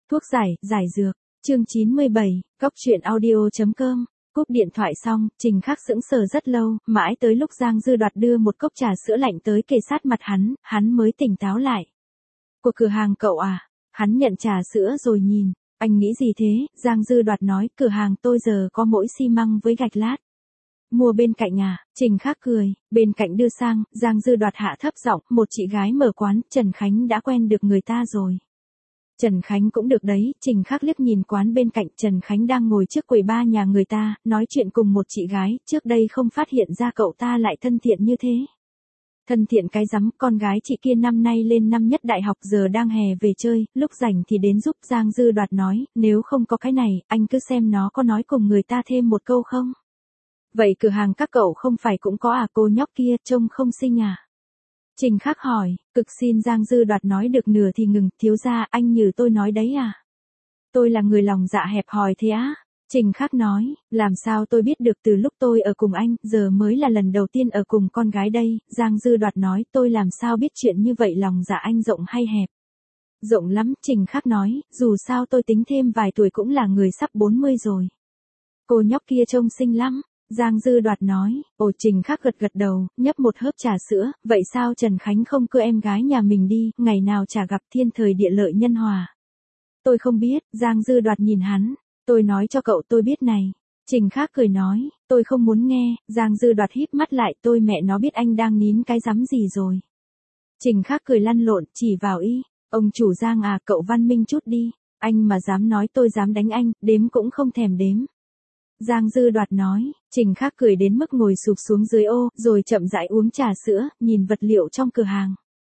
Thuốc giải dược, chương 97, Cóc truyện audio.com. Cúp điện thoại xong, Trình Khắc sững sờ rất lâu, mãi tới lúc Giang Dư Đoạt đưa một cốc trà sữa lạnh tới kề sát mặt hắn mới tỉnh táo lại. Của cửa hàng cậu à? Hắn nhận trà sữa rồi nhìn, anh nghĩ gì thế? Giang Dư Đoạt nói, cửa hàng tôi giờ có mỗi xi măng với gạch lát. Mua bên cạnh à? Trình Khắc cười, bên cạnh đưa sang, Giang Dư Đoạt hạ thấp giọng, một chị gái mở quán, Trần Khánh đã quen được người ta rồi. Trần Khánh cũng được đấy, Trình Khắc liếc nhìn quán bên cạnh, Trần Khánh đang ngồi trước quầy ba nhà người ta, nói chuyện cùng một chị gái, trước đây không phát hiện ra cậu ta lại thân thiện như thế. Thân thiện cái rắm, con gái chị kia năm nay lên năm nhất đại học giờ đang hè về chơi, lúc rảnh thì đến giúp. Giang Dư Đoạt nói, nếu không có cái này, anh cứ xem nó có nói cùng người ta thêm một câu không. Vậy cửa hàng các cậu không phải cũng có à? Cô nhóc kia trông không xinh à? Trình Khắc hỏi, cực xin. Giang Dư Đoạt nói được nửa thì ngừng, thiếu gia, anh như tôi nói đấy à? Tôi là người lòng dạ hẹp hòi thế á? Trình Khắc nói, làm sao tôi biết được, từ lúc tôi ở cùng anh, giờ mới là lần đầu tiên ở cùng con gái đây. Giang Dư Đoạt nói, tôi làm sao biết chuyện như vậy, lòng dạ anh rộng hay hẹp? Rộng lắm, Trình Khắc nói, dù sao tôi tính thêm vài tuổi cũng là người sắp 40 rồi. Cô nhóc kia trông xinh lắm. Giang Dư Đoạt nói, Trình Khắc gật đầu, nhấp một hớp trà sữa, vậy sao Trần Khánh không cưa em gái nhà mình đi, ngày nào chả gặp, thiên thời địa lợi nhân hòa. Tôi không biết. Giang Dư Đoạt nhìn hắn, tôi nói cho cậu tôi biết này. Trình Khắc cười nói, tôi không muốn nghe. Giang Dư Đoạt híp mắt lại, tôi mẹ nó biết anh đang nín cái rắm gì rồi. Trình Khắc cười lăn lộn, chỉ vào y, ông chủ Giang à, cậu văn minh chút đi, anh mà dám nói tôi dám đánh anh, đếm cũng không thèm đếm. Giang Dư Đoạt nói, Trình Khắc cười đến mức ngồi sụp xuống dưới ô, rồi chậm rãi uống trà sữa, nhìn vật liệu trong cửa hàng.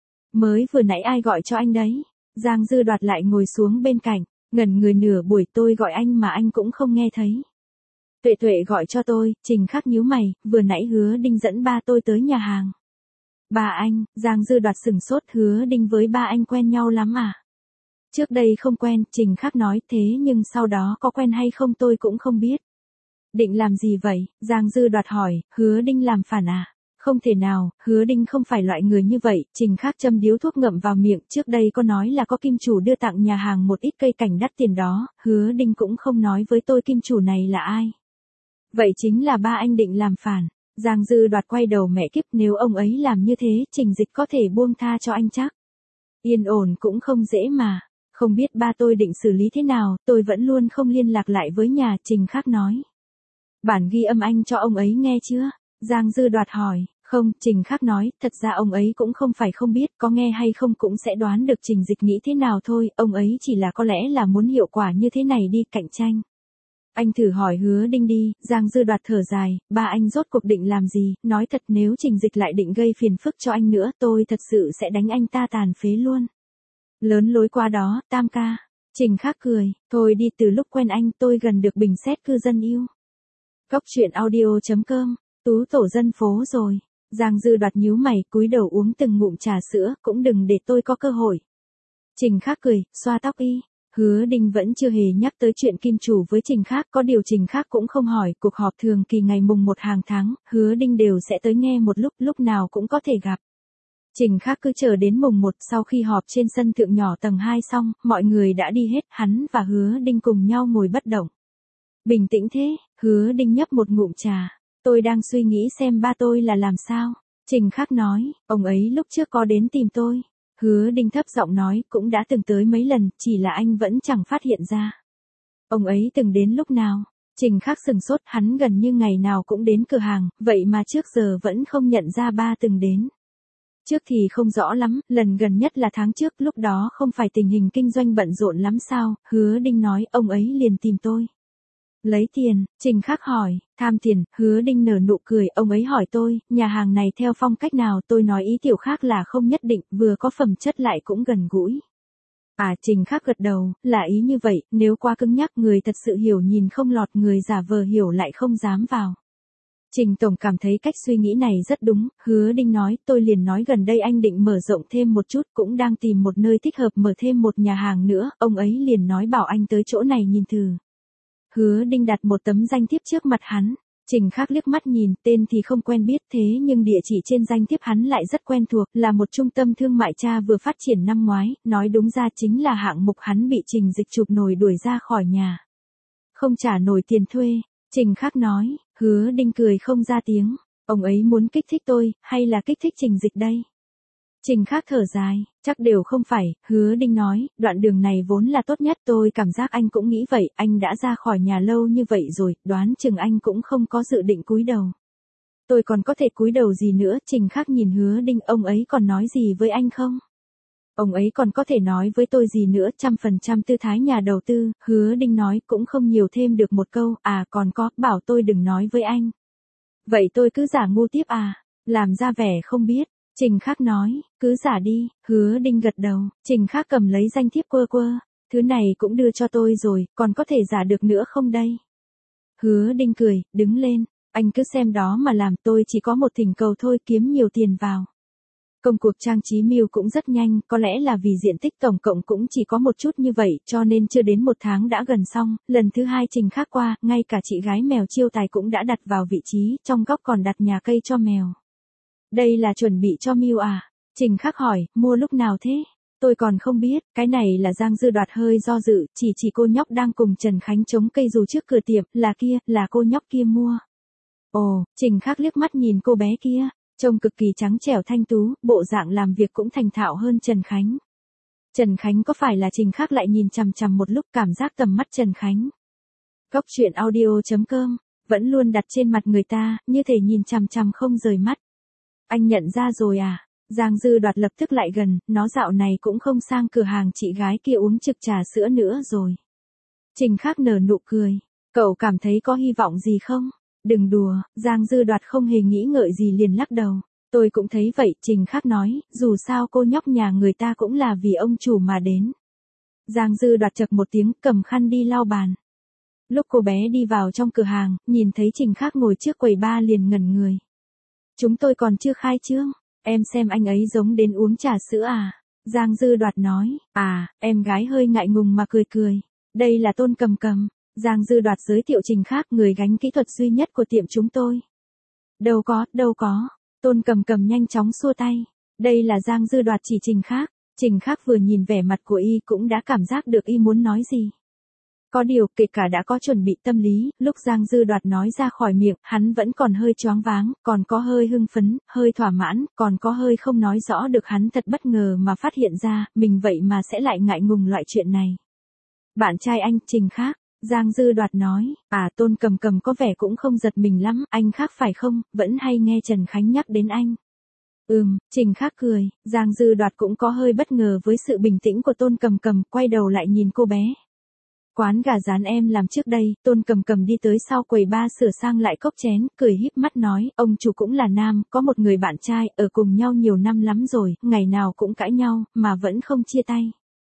Mới vừa nãy ai gọi cho anh đấy? Giang Dư Đoạt lại ngồi xuống bên cạnh, ngẩn người nửa buổi, tôi gọi anh mà anh cũng không nghe thấy. Tuệ Tuệ gọi cho tôi. Trình Khắc nhíu mày, vừa nãy Hứa Đinh dẫn ba tôi tới nhà hàng. Ba anh? Giang Dư Đoạt sửng sốt, Hứa Đinh với ba anh quen nhau lắm à? Trước đây không quen, Trình Khắc nói, thế nhưng sau đó có quen hay không tôi cũng không biết. Định làm gì vậy? Giang Dư Đoạt hỏi, Hứa Đinh làm phản à? Không thể nào, Hứa Đinh không phải loại người như vậy. Trình Khắc châm điếu thuốc ngậm vào miệng, trước đây có nói là có kim chủ đưa tặng nhà hàng một ít cây cảnh đắt tiền đó, Hứa Đinh cũng không nói với tôi kim chủ này là ai. Vậy chính là ba anh định làm phản. Giang Dư Đoạt quay đầu, mẹ kiếp, nếu ông ấy làm như thế, Trình Dịch có thể buông tha cho anh chắc. Yên ổn cũng không dễ mà. Không biết ba tôi định xử lý thế nào, tôi vẫn luôn không liên lạc lại với nhà. Trình Khắc nói. Bản ghi âm anh cho ông ấy nghe chưa? Giang Dư Đoạt hỏi. Không, Trình Khắc nói, thật ra ông ấy cũng không phải không biết, có nghe hay không cũng sẽ đoán được Trình Dịch nghĩ thế nào thôi, ông ấy chỉ là có lẽ là muốn hiệu quả như thế này đi, cạnh tranh. Anh thử hỏi Hứa Đinh đi. Giang Dư Đoạt thở dài, ba anh rốt cuộc định làm gì? Nói thật, nếu Trình Dịch lại định gây phiền phức cho anh nữa, tôi thật sự sẽ đánh anh ta tàn phế luôn. Lớn lối qua đó, Tam ca. Trình Khắc cười, thôi đi, từ lúc quen anh tôi gần được bình xét cư dân yêu. Cóc truyện audio.com, tú tổ dân phố rồi. Giang Dư Đoạt nhíu mày, cúi đầu uống từng ngụm trà sữa, cũng đừng để tôi có cơ hội. Trình Khắc cười, xoa tóc y. Hứa Đinh vẫn chưa hề nhắc tới chuyện kim chủ với Trình Khắc, có điều Trình Khắc cũng không hỏi. Cuộc họp thường kỳ ngày mùng 1 hàng tháng, Hứa Đinh đều sẽ tới nghe một lúc nào cũng có thể gặp. Trình Khắc cứ chờ đến mùng 1, sau khi họp trên sân thượng nhỏ tầng 2 xong, mọi người đã đi hết, hắn và Hứa Đinh cùng nhau ngồi bất động. Bình tĩnh thế. Hứa Đinh nhấp một ngụm trà. Tôi đang suy nghĩ xem ba tôi là làm sao. Trình Khắc nói, ông ấy lúc trước có đến tìm tôi. Hứa Đinh thấp giọng nói, cũng đã từng tới mấy lần, chỉ là anh vẫn chẳng phát hiện ra. Ông ấy từng đến lúc nào? Trình Khắc sừng sốt, hắn gần như ngày nào cũng đến cửa hàng, vậy mà trước giờ vẫn không nhận ra ba từng đến. Trước thì không rõ lắm, lần gần nhất là tháng trước, lúc đó không phải tình hình kinh doanh bận rộn lắm sao? Hứa Đinh nói, ông ấy liền tìm tôi. Lấy tiền? Trình Khắc hỏi. Tham tiền? Hứa Đinh nở nụ cười, ông ấy hỏi tôi, nhà hàng này theo phong cách nào, tôi nói ý tiểu khác là không nhất định, vừa có phẩm chất lại cũng gần gũi. À, Trình Khắc gật đầu, là ý như vậy, nếu quá cứng nhắc người thật sự hiểu nhìn không lọt, người giả vờ hiểu lại không dám vào. Trình Tổng cảm thấy cách suy nghĩ này rất đúng. Hứa Đinh nói, tôi liền nói gần đây anh định mở rộng thêm một chút, cũng đang tìm một nơi thích hợp mở thêm một nhà hàng nữa, ông ấy liền nói bảo anh tới chỗ này nhìn thử. Hứa Đinh đặt một tấm danh thiếp trước mặt hắn. Trình Khắc liếc mắt nhìn, tên thì không quen biết thế nhưng địa chỉ trên danh thiếp hắn lại rất quen thuộc, là một trung tâm thương mại cha vừa phát triển năm ngoái, nói đúng ra chính là hạng mục hắn bị Trình Dịch chụp nổi đuổi ra khỏi nhà. Không trả nổi tiền thuê, Trình Khắc nói, Hứa Đinh cười không ra tiếng, ông ấy muốn kích thích tôi, hay là kích thích Trình Dịch đây? Trình Khắc thở dài, chắc đều không phải, Hứa Đinh nói, đoạn đường này vốn là tốt nhất, tôi cảm giác anh cũng nghĩ vậy, anh đã ra khỏi nhà lâu như vậy rồi, đoán chừng anh cũng không có dự định cúi đầu. Tôi còn có thể cúi đầu gì nữa, Trình Khắc nhìn Hứa Đinh, ông ấy còn nói gì với anh không? Ông ấy còn có thể nói với tôi gì nữa, 100% tư thái nhà đầu tư, Hứa Đinh nói, cũng không nhiều thêm được một câu, còn có, bảo tôi đừng nói với anh. Vậy tôi cứ giả ngu tiếp làm ra vẻ không biết. Trình Khắc nói, cứ giả đi, Hứa Đinh gật đầu, Trình Khắc cầm lấy danh thiếp quơ quơ, thứ này cũng đưa cho tôi rồi, còn có thể giả được nữa không đây? Hứa Đinh cười, đứng lên, anh cứ xem đó mà làm, tôi chỉ có một thỉnh cầu thôi, kiếm nhiều tiền vào. Công cuộc trang trí Miu cũng rất nhanh, có lẽ là vì diện tích tổng cộng cũng chỉ có một chút như vậy, cho nên chưa đến một tháng đã gần xong, lần thứ hai Trình Khắc qua, ngay cả chị gái mèo Chiêu Tài cũng đã đặt vào vị trí, trong góc còn đặt nhà cây cho mèo. Đây là chuẩn bị cho Miu à? Trình Khắc hỏi, mua lúc nào thế? Tôi còn không biết, cái này là Giang Dư Đoạt hơi do dự, chỉ cô nhóc đang cùng Trần Khánh chống cây dù trước cửa tiệm, là cô nhóc kia mua. Ồ, Trình Khắc liếc mắt nhìn cô bé kia, trông cực kỳ trắng trẻo thanh tú, bộ dạng làm việc cũng thành thạo hơn Trần Khánh. Trần Khánh có phải là Trình Khắc lại nhìn chằm chằm một lúc, cảm giác tầm mắt Trần Khánh. Góc truyện audio.com, vẫn luôn đặt trên mặt người ta, như thể nhìn chằm chằm không rời mắt. Anh nhận ra rồi à? Giang Dư Đoạt lập tức lại gần, nó dạo này cũng không sang cửa hàng chị gái kia uống trực trà sữa nữa rồi. Trình Khắc nở nụ cười, cậu cảm thấy có hy vọng gì không? Đừng đùa, Giang Dư Đoạt không hề nghĩ ngợi gì liền lắc đầu. Tôi cũng thấy vậy, Trình Khắc nói, dù sao cô nhóc nhà người ta cũng là vì ông chủ mà đến. Giang Dư Đoạt chậc một tiếng, cầm khăn đi lau bàn. Lúc cô bé đi vào trong cửa hàng, nhìn thấy Trình Khắc ngồi trước quầy bar liền ngẩn người. Chúng tôi còn chưa khai trương, em xem anh ấy giống đến uống trà sữa à? Giang Dư Đoạt nói, em gái hơi ngại ngùng mà cười cười. Đây là Tôn Cầm Cầm. Giang Dư Đoạt giới thiệu Trình Khắc, người gánh kỹ thuật duy nhất của tiệm chúng tôi. Đâu có, Tôn Cầm Cầm nhanh chóng xua tay. Đây là Giang Dư Đoạt chỉ Trình Khắc. Trình Khắc vừa nhìn vẻ mặt của y cũng đã cảm giác được y muốn nói gì. Có điều, kể cả đã có chuẩn bị tâm lý, lúc Giang Dư Đoạt nói ra khỏi miệng, hắn vẫn còn hơi choáng váng, còn có hơi hưng phấn, hơi thỏa mãn, còn có hơi không nói rõ được, hắn thật bất ngờ mà phát hiện ra, mình vậy mà sẽ lại ngại ngùng loại chuyện này. Bạn trai anh, Trình Khắc. Giang Dư Đoạt nói, Tôn Cầm Cầm có vẻ cũng không giật mình lắm, anh Khắc phải không, vẫn hay nghe Trần Khánh nhắc đến anh. Trình Khắc cười, Giang Dư Đoạt cũng có hơi bất ngờ với sự bình tĩnh của Tôn Cầm Cầm, quay đầu lại nhìn cô bé. Quán gà rán em làm trước đây, Tôn Cầm Cầm đi tới sau quầy bar sửa sang lại cốc chén, cười híp mắt nói, ông chủ cũng là nam, có một người bạn trai, ở cùng nhau nhiều năm lắm rồi, ngày nào cũng cãi nhau, mà vẫn không chia tay.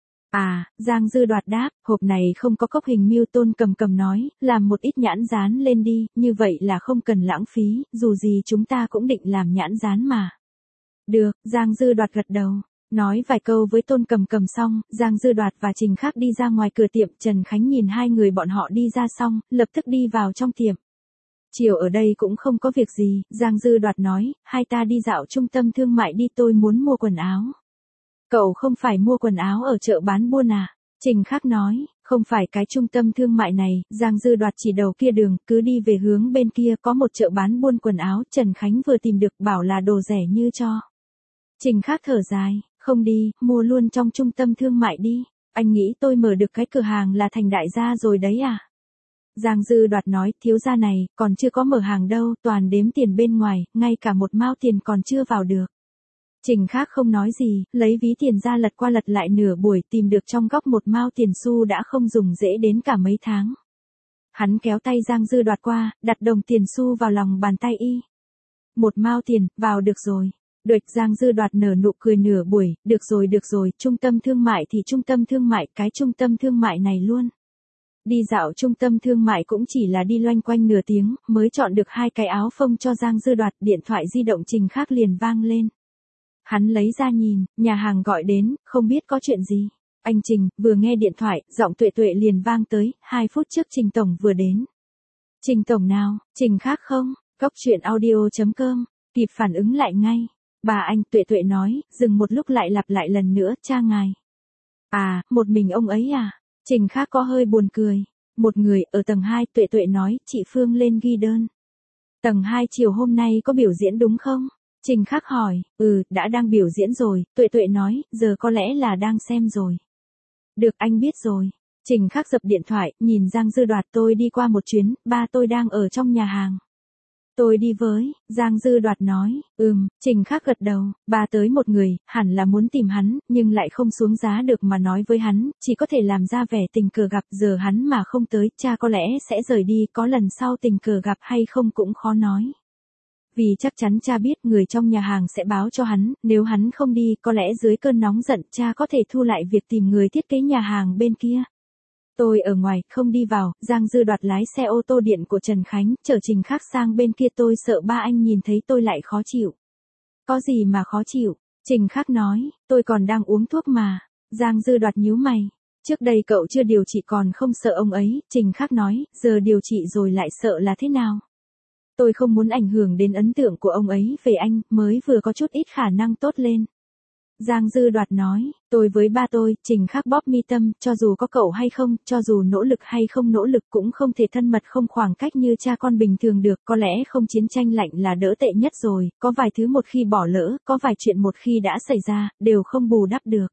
Giang Dư Đoạt đáp, hộp này không có cốc hình Miu. Tôn Cầm Cầm nói, làm một ít nhãn dán lên đi, như vậy là không cần lãng phí, dù gì chúng ta cũng định làm nhãn dán mà. Được, Giang Dư Đoạt gật đầu. Nói vài câu với Tôn Cầm Cầm xong, Giang Dư Đoạt và Trình Khắc đi ra ngoài cửa tiệm, Trần Khánh nhìn hai người bọn họ đi ra xong, lập tức đi vào trong tiệm. Chiều ở đây cũng không có việc gì, Giang Dư Đoạt nói, hai ta đi dạo trung tâm thương mại đi, tôi muốn mua quần áo. Cậu không phải mua quần áo ở chợ bán buôn à? Trình Khắc nói, không phải cái trung tâm thương mại này, Giang Dư Đoạt chỉ đầu kia đường, cứ đi về hướng bên kia có một chợ bán buôn quần áo, Trần Khánh vừa tìm được, bảo là đồ rẻ như cho. Trình Khắc thở dài, không đi, mua luôn trong trung tâm thương mại đi, anh nghĩ tôi mở được cái cửa hàng là thành đại gia rồi đấy à? Giang Dư Đoạt nói, thiếu gia này, còn chưa có mở hàng đâu, toàn đếm tiền bên ngoài, ngay cả một mao tiền còn chưa vào được. Trình Khắc không nói gì, lấy ví tiền ra lật qua lật lại nửa buổi, tìm được trong góc một mao tiền xu đã không dùng dễ đến cả mấy tháng. Hắn kéo tay Giang Dư Đoạt qua, đặt đồng tiền xu vào lòng bàn tay y. Một mao tiền, vào được rồi. Đuệch, Giang Dư Đoạt nở nụ cười nửa buổi, được rồi, trung tâm thương mại thì trung tâm thương mại, cái trung tâm thương mại này luôn. Đi dạo trung tâm thương mại cũng chỉ là đi loanh quanh nửa tiếng, mới chọn được hai cái áo phông cho Giang Dư Đoạt, điện thoại di động Trình Khắc liền vang lên. Hắn lấy ra nhìn, nhà hàng gọi đến, không biết có chuyện gì. Anh Trình, vừa nghe điện thoại, giọng Tuệ Tuệ liền vang tới, 2 phút trước Trình Tổng vừa đến. Trình tổng nào, Trình khác không? Cốc truyện audio.com, kịp phản ứng lại ngay. Bà anh, Tuệ Tuệ nói, dừng một lúc lại lặp lại lần nữa, cha ngài. À, một mình ông ấy à? Trình khác có hơi buồn cười. Một người, ở tầng 2, Tuệ Tuệ nói, chị Phương lên ghi đơn. Tầng 2 chiều hôm nay có biểu diễn đúng không? Trình khác hỏi, đã đang biểu diễn rồi, Tuệ Tuệ nói, giờ có lẽ là đang xem rồi. Được, anh biết rồi. Trình khác dập điện thoại, nhìn Giang Dư Đoạt, tôi đi qua một chuyến, ba tôi đang ở trong nhà hàng. Tôi đi với, Giang Dư Đoạt nói, Trình khác gật đầu, ba tới một người, hẳn là muốn tìm hắn, nhưng lại không xuống giá được mà nói với hắn, chỉ có thể làm ra vẻ tình cờ gặp, giờ hắn mà không tới, cha có lẽ sẽ rời đi, có lần sau tình cờ gặp hay không cũng khó nói. Vì chắc chắn cha biết người trong nhà hàng sẽ báo cho hắn, nếu hắn không đi, có lẽ dưới cơn nóng giận, cha có thể thu lại việc tìm người thiết kế nhà hàng bên kia. Tôi ở ngoài, không đi vào, Giang Dư Đoạt lái xe ô tô điện của Trần Khánh, chở Trình khác sang bên kia, tôi sợ ba anh nhìn thấy tôi lại khó chịu. Có gì mà khó chịu? Trình khác nói, tôi còn đang uống thuốc mà. Giang Dư Đoạt nhíu mày. Trước đây cậu chưa điều trị còn không sợ ông ấy, Trình khác nói, giờ điều trị rồi lại sợ là thế nào? Tôi không muốn ảnh hưởng đến ấn tượng của ông ấy về anh, mới vừa có chút ít khả năng tốt lên. Giang Dư Đoạt nói, tôi với ba tôi, Trình khác bóp mi tâm, cho dù có cậu hay không, cho dù nỗ lực hay không nỗ lực cũng không thể thân mật không khoảng cách như cha con bình thường được, có lẽ không chiến tranh lạnh là đỡ tệ nhất rồi, có vài thứ một khi bỏ lỡ, có vài chuyện một khi đã xảy ra, đều không bù đắp được.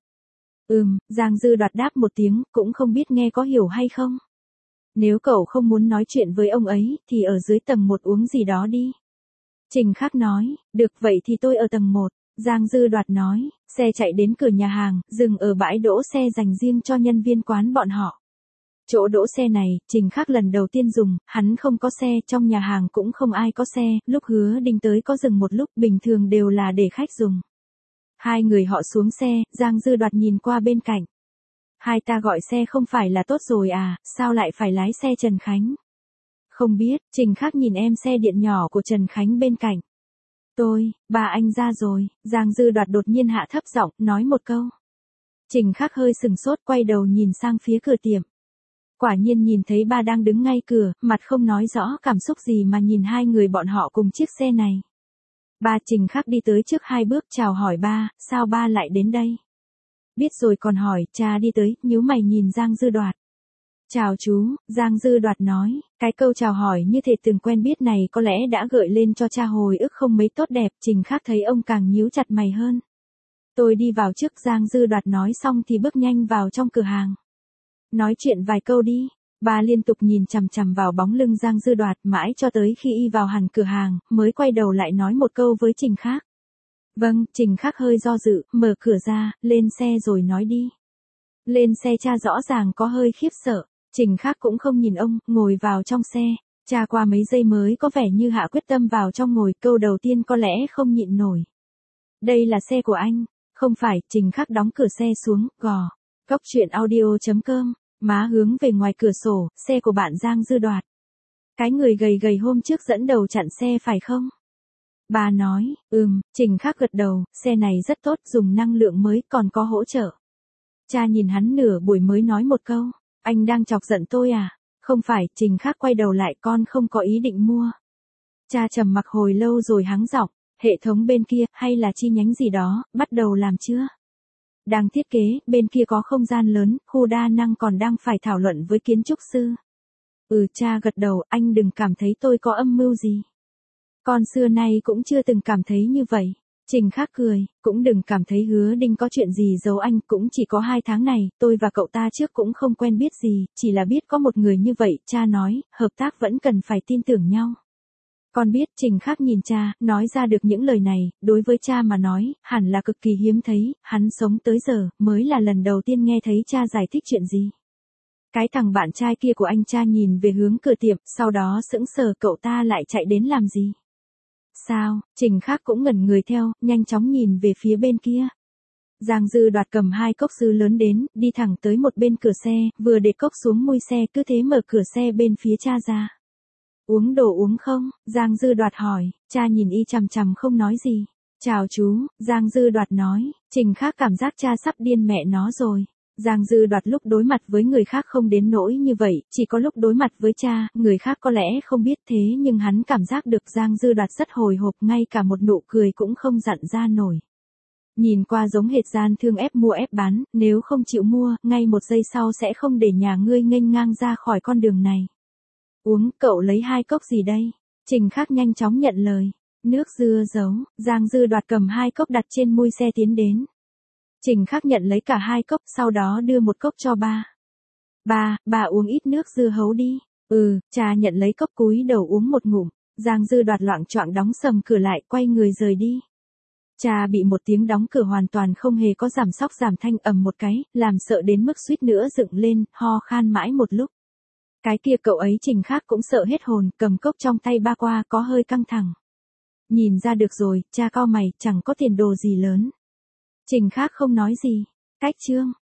Giang Dư Đoạt đáp một tiếng, cũng không biết nghe có hiểu hay không. Nếu cậu không muốn nói chuyện với ông ấy, thì ở dưới tầng 1 uống gì đó đi. Trình khác nói, được vậy thì tôi ở tầng 1. Giang Dư Đoạt nói, xe chạy đến cửa nhà hàng, dừng ở bãi đỗ xe dành riêng cho nhân viên quán bọn họ. Chỗ đỗ xe này, Trình khác lần đầu tiên dùng, hắn không có xe, trong nhà hàng cũng không ai có xe, lúc Hứa Đinh tới có dừng một lúc, bình thường đều là để khách dùng. Hai người họ xuống xe, Giang Dư Đoạt nhìn qua bên cạnh. Hai ta gọi xe không phải là tốt rồi à, sao lại phải lái xe Trần Khánh? Không biết, Trình khác nhìn em xe điện nhỏ của Trần Khánh bên cạnh. Ba anh ra rồi, Giang Dư Đoạt đột nhiên hạ thấp giọng, nói một câu. Trình khác hơi sừng sốt, quay đầu nhìn sang phía cửa tiệm. Quả nhiên nhìn thấy ba đang đứng ngay cửa, mặt không nói rõ cảm xúc gì mà nhìn hai người bọn họ cùng chiếc xe này. Ba, Trình khác đi tới trước 2 bước chào hỏi ba, sao ba lại đến đây? Biết rồi còn hỏi, cha đi tới, nhíu mày nhìn Giang Dư Đoạt. Chào chú, Giang Dư Đoạt nói, cái câu chào hỏi như thể từng quen biết này có lẽ đã gợi lên cho cha hồi ức không mấy tốt đẹp, Trình khác thấy ông càng nhíu chặt mày hơn. Tôi đi vào trước, Giang Dư Đoạt nói xong thì bước nhanh vào trong cửa hàng. Nói chuyện vài câu đi, bà liên tục nhìn chằm chằm vào bóng lưng Giang Dư Đoạt mãi cho tới khi y vào hẳn cửa hàng, mới quay đầu lại nói một câu với Trình khác. Vâng, Trình khác hơi do dự, mở cửa ra, lên xe rồi nói đi. Lên xe, cha rõ ràng có hơi khiếp sợ. Trình khác cũng không nhìn ông, ngồi vào trong xe. Cha qua mấy giây mới có vẻ như hạ quyết tâm vào trong ngồi, câu đầu tiên có lẽ không nhịn nổi. Đây là xe của anh. Không phải, Trình khác đóng cửa xe xuống, gò. Cốc truyện audio.com, má hướng về ngoài cửa sổ, xe của bạn Giang Dư Đoạt. Cái người gầy gầy hôm trước dẫn đầu chặn xe phải không? Bà nói, Trình khác gật đầu, xe này rất tốt, dùng năng lượng mới, còn có hỗ trợ. Cha nhìn hắn nửa buổi mới nói một câu. Anh đang chọc giận tôi à? Không phải, Trình khác quay đầu lại, con không có ý định mua. Cha trầm mặc hồi lâu rồi hắng giọng, hệ thống bên kia, hay là chi nhánh gì đó, bắt đầu làm chưa? Đang thiết kế, bên kia có không gian lớn, khu đa năng còn đang phải thảo luận với kiến trúc sư. Cha gật đầu, anh đừng cảm thấy tôi có âm mưu gì. Con xưa nay cũng chưa từng cảm thấy như vậy. Trình khác cười, cũng đừng cảm thấy Hứa Đinh có chuyện gì giấu anh, cũng chỉ có 2 tháng này, tôi và cậu ta trước cũng không quen biết gì, chỉ là biết có một người như vậy, cha nói, hợp tác vẫn cần phải tin tưởng nhau. Con biết, Trình khác nhìn cha, nói ra được những lời này, đối với cha mà nói, hẳn là cực kỳ hiếm thấy, hắn sống tới giờ, mới là lần đầu tiên nghe thấy cha giải thích chuyện gì. Cái thằng bạn trai kia của anh, cha nhìn về hướng cửa tiệm, sau đó sững sờ, cậu ta lại chạy đến làm gì? Sao, Trình khác cũng ngẩn người theo, nhanh chóng nhìn về phía bên kia. Giang Dư Đoạt cầm 2 cốc sứ lớn đến, đi thẳng tới một bên cửa xe, vừa để cốc xuống mui xe, cứ thế mở cửa xe bên phía cha ra. Uống đồ uống không? Giang Dư Đoạt hỏi, cha nhìn y chằm chằm không nói gì. Chào chú, Giang Dư Đoạt nói, Trình khác cảm giác cha sắp điên mẹ nó rồi. Giang Dư Đoạt lúc đối mặt với người khác không đến nỗi như vậy, chỉ có lúc đối mặt với cha, người khác có lẽ không biết thế nhưng hắn cảm giác được Giang Dư Đoạt rất hồi hộp, ngay cả một nụ cười cũng không dặn ra nổi. Nhìn qua giống hệt gian thương ép mua ép bán, nếu không chịu mua, ngay một giây sau sẽ không để nhà ngươi nghênh ngang ra khỏi con đường này. Uống, cậu lấy 2 cốc gì đây? Trình Khắc nhanh chóng nhận lời. Nước dưa giấu, Giang Dư Đoạt cầm 2 cốc đặt trên mui xe tiến đến. Trình Khắc nhận lấy cả 2 cốc, sau đó đưa một cốc cho ba. Ba uống ít nước dưa hấu đi. Cha nhận lấy cốc cúi đầu uống một ngụm. Giang Dư Đoạt loạng choạng đóng sầm cửa lại, quay người rời đi. Cha bị một tiếng đóng cửa hoàn toàn không hề có giảm sóc giảm thanh, ầm một cái, làm sợ đến mức suýt nữa dựng lên, ho khan mãi một lúc. Cái kia cậu ấy Trình Khắc cũng sợ hết hồn, cầm cốc trong tay ba qua có hơi căng thẳng. Nhìn ra được rồi, cha cau mày, chẳng có tiền đồ gì lớn. Trình Khắc không nói gì. Cách chương.